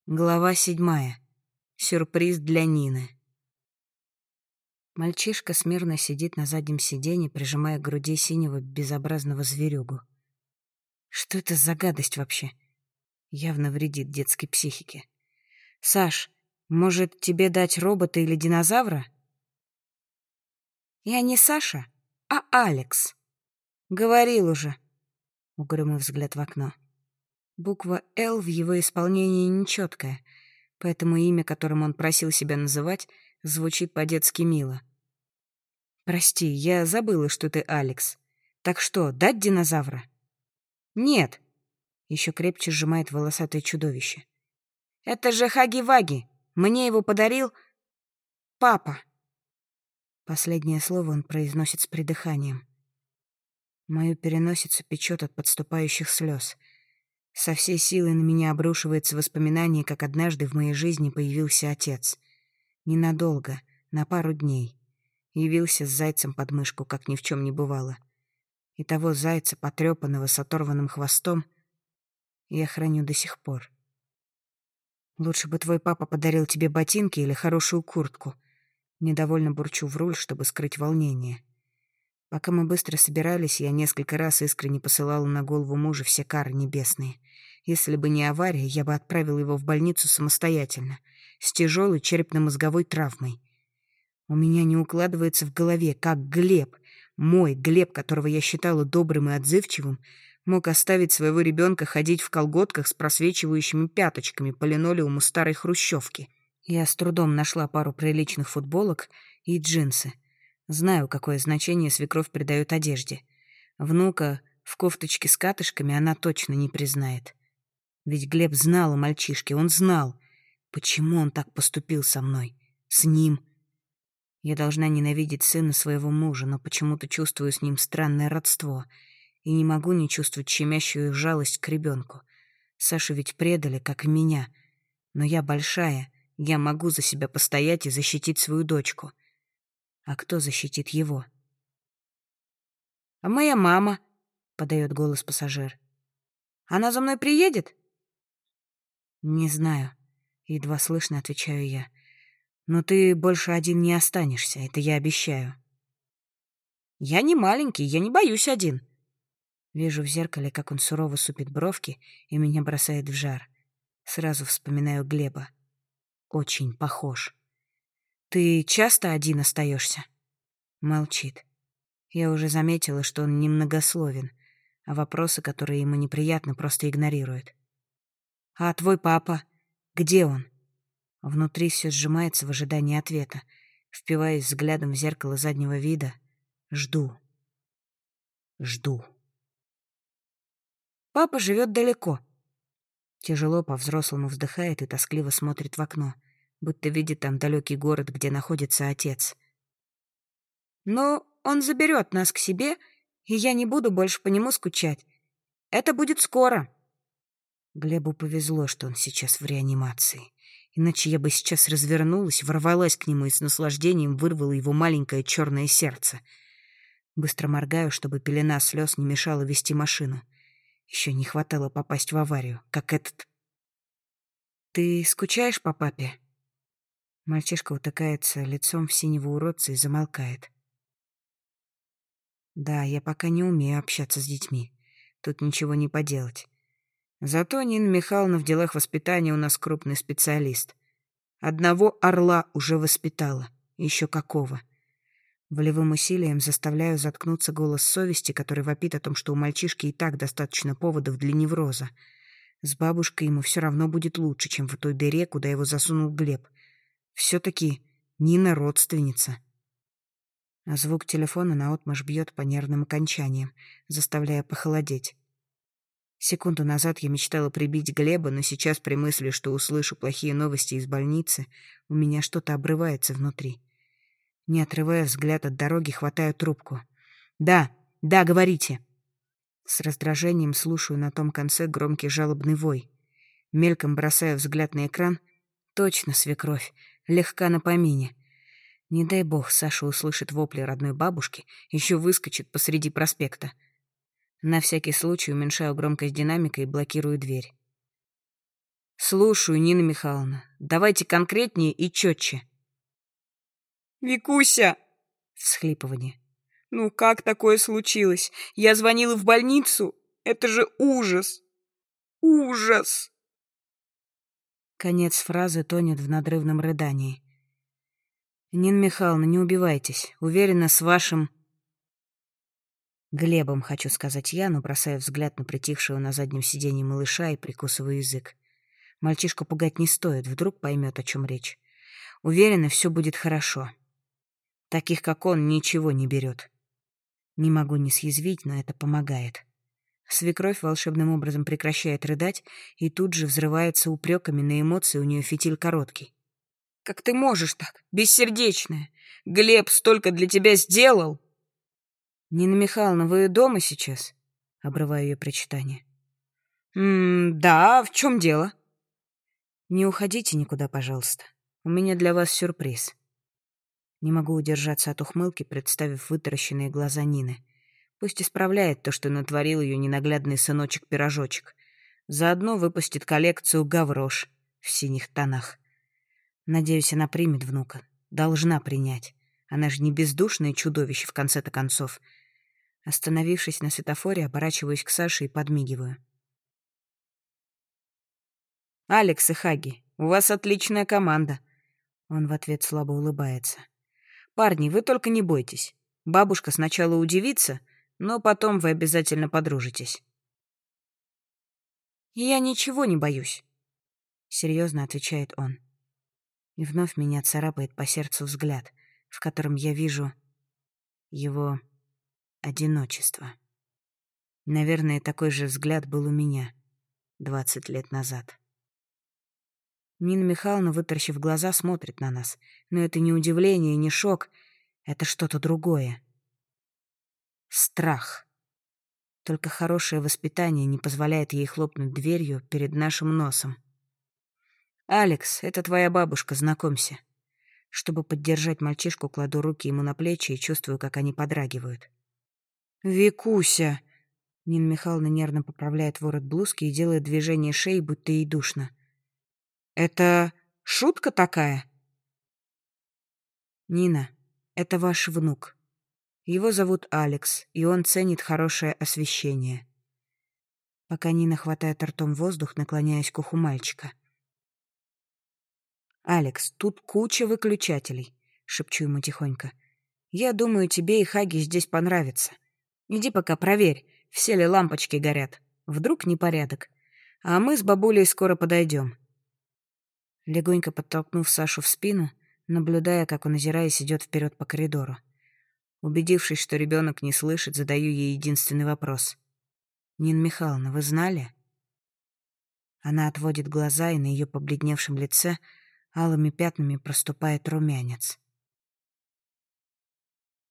Глава 7. Сюрприз для Нины. Мальчишка смирно сидит на заднем сиденье, прижимая к груди синего безобразного зверюгу. Что это за гадость вообще? Явно вредит детской психике. «Саш, может, тебе дать робота или динозавра?» «Я не Саша, а Алекс. Говорил уже». Угрюмый взгляд в окно. Буква «Л» в его исполнении нечеткая, поэтому имя, которым он просил себя называть, звучит по-детски мило. «Прости, я забыла, что ты Алекс. Так что, дать динозавра?» «Нет!» — еще крепче сжимает волосатое чудовище. «Это же Хаги-Ваги! Мне его подарил папа!» Последнее слово он произносит с придыханием. Мою переносицу печет от подступающих слез. Со всей силы на меня обрушивается воспоминание, как однажды в моей жизни появился отец. Ненадолго, на пару дней. Явился с зайцем под мышку, как ни в чем не бывало. И того зайца, потрепанного с оторванным хвостом, я храню до сих пор. Лучше бы твой папа подарил тебе ботинки или хорошую куртку. Недовольно бурчу в руль, чтобы скрыть волнение. Пока мы быстро собирались, я несколько раз искренне посылала на голову мужа все кары небесные. Если бы не авария, я бы отправила его в больницу самостоятельно, с тяжелой черепно-мозговой травмой. У меня не укладывается в голове, как Глеб, мой Глеб, которого я считала добрым и отзывчивым, мог оставить своего ребенка ходить в колготках с просвечивающими пяточками по линолеуму старой хрущевки. Я с трудом нашла пару приличных футболок и джинсы. Знаю, какое значение свекровь придает одежде. Внука в кофточке с катышками она точно не признает. Ведь Глеб знал о мальчишке, он знал. Почему он так поступил со мной? С ним? Я должна ненавидеть сына своего мужа, но почему-то чувствую с ним странное родство и не могу не чувствовать щемящую жалость к ребенку. Сашу ведь предали, как и меня. Но я большая, я могу за себя постоять и защитить свою дочку. А кто защитит его? «А моя мама?» — подает голос пассажир. «Она за мной приедет?» «Не знаю», — едва слышно отвечаю я. «Но ты больше один не останешься, это я обещаю». «Я не маленький, я не боюсь один». Вижу в зеркале, как он сурово супит бровки, и меня бросает в жар. Сразу вспоминаю Глеба. Очень похож. «Ты часто один остаешься?» Молчит. Я уже заметила, что он немногословен, а вопросы, которые ему неприятны, просто игнорирует. «А твой папа? Где он?» Внутри все сжимается в ожидании ответа. Впиваясь взглядом в зеркало заднего вида, жду. Жду. «Папа живет далеко». Тяжело по-взрослому вздыхает и тоскливо смотрит в окно, будто видит там далекий город, где находится отец. «Но он заберет нас к себе, и я не буду больше по нему скучать. Это будет скоро». Глебу повезло, что он сейчас в реанимации. Иначе я бы сейчас развернулась, ворвалась к нему и с наслаждением вырвала его маленькое черное сердце. Быстро моргаю, чтобы пелена слез не мешала вести машину. Еще не хватало попасть в аварию, как этот. «Ты скучаешь по папе?» Мальчишка утыкается лицом в синего уродца и замолкает. Да, я пока не умею общаться с детьми. Тут ничего не поделать. Зато Нина Михайловна в делах воспитания у нас крупный специалист. Одного орла уже воспитала. Еще какого. Волевым усилием заставляю заткнуться голос совести, который вопит о том, что у мальчишки и так достаточно поводов для невроза. С бабушкой ему все равно будет лучше, чем в той дыре, куда его засунул Глеб. Все-таки Нина родственница. А звук телефона наотмашь бьет по нервным окончаниям, заставляя похолодеть. Секунду назад я мечтала прибить Глеба, но сейчас при мысли, что услышу плохие новости из больницы, у меня что-то обрывается внутри. Не отрывая взгляд от дороги, хватаю трубку. «Да, да, говорите!» С раздражением слушаю на том конце громкий жалобный вой. Мельком бросаю взгляд на экран. Точно свекровь, легка на помине. Не дай бог Саша услышит вопли родной бабушки, еще выскочит посреди проспекта. На всякий случай уменьшаю громкость динамика и блокирую дверь. Слушаю, Нина Михайловна. Давайте конкретнее и четче. «Викуся!» — всхлипывание. «Ну как такое случилось? Я звонила в больницу. Это же ужас! Ужас!» Конец фразы тонет в надрывном рыдании. Нина Михайловна, не убивайтесь. Уверена, с вашим... Глебом, хочу сказать я, но бросаю взгляд на притихшего на заднем сиденье малыша и прикусываю язык. Мальчишку пугать не стоит, вдруг поймет, о чем речь. Уверена, все будет хорошо. Таких, как он, ничего не берет. Не могу не съязвить, но это помогает. Свекровь волшебным образом прекращает рыдать и тут же взрывается упреками, на эмоции у нее фитиль короткий. «Как ты можешь так, бессердечная? Глеб столько для тебя сделал!» «Нина Михайловна, вы дома сейчас?» — обрываю ее причитание. Да, в чем дело?» «Не уходите никуда, пожалуйста. У меня для вас сюрприз». Не могу удержаться от ухмылки, представив вытаращенные глаза Нины. Пусть исправляет то, что натворил ее ненаглядный сыночек-пирожочек. Заодно выпустит коллекцию «Гаврош» в синих тонах. Надеюсь, она примет внука. Должна принять. Она же не бездушное чудовище, в конце-то концов. Остановившись на светофоре, оборачиваюсь к Саше и подмигиваю. «Алекс и Хаги, у вас отличная команда». Он в ответ слабо улыбается. «Парни, вы только не бойтесь. Бабушка сначала удивится, но потом вы обязательно подружитесь». «Я ничего не боюсь», — серьезно отвечает он. И вновь меня царапает по сердцу взгляд, в котором я вижу его одиночество. Наверное, такой же взгляд был у меня 20 лет назад. Нина Михайловна, вытаращив глаза, смотрит на нас. Но это не удивление, не шок. Это что-то другое. Страх. Только хорошее воспитание не позволяет ей хлопнуть дверью перед нашим носом. «Алекс, это твоя бабушка, знакомься». Чтобы поддержать мальчишку, кладу руки ему на плечи и чувствую, как они подрагивают. «Викуся!» Нина Михайловна нервно поправляет ворот блузки и делает движение шеи, будто ей душно. «Это шутка такая?» «Нина, это ваш внук. Его зовут Алекс, и он ценит хорошее освещение». Пока Нина хватает ртом воздух, наклоняясь к уху мальчика. «Алекс, тут куча выключателей», — шепчу ему тихонько. «Я думаю, тебе и Хаги здесь понравится. Иди пока проверь, все ли лампочки горят. Вдруг непорядок. А мы с бабулей скоро подойдем». Легонько подтолкнув Сашу в спину, наблюдая, как он, озираясь, идет вперед по коридору. Убедившись, что ребенок не слышит, задаю ей единственный вопрос. «Нина Михайловна, вы знали?» Она отводит глаза, и на ее побледневшем лице алыми пятнами проступает румянец.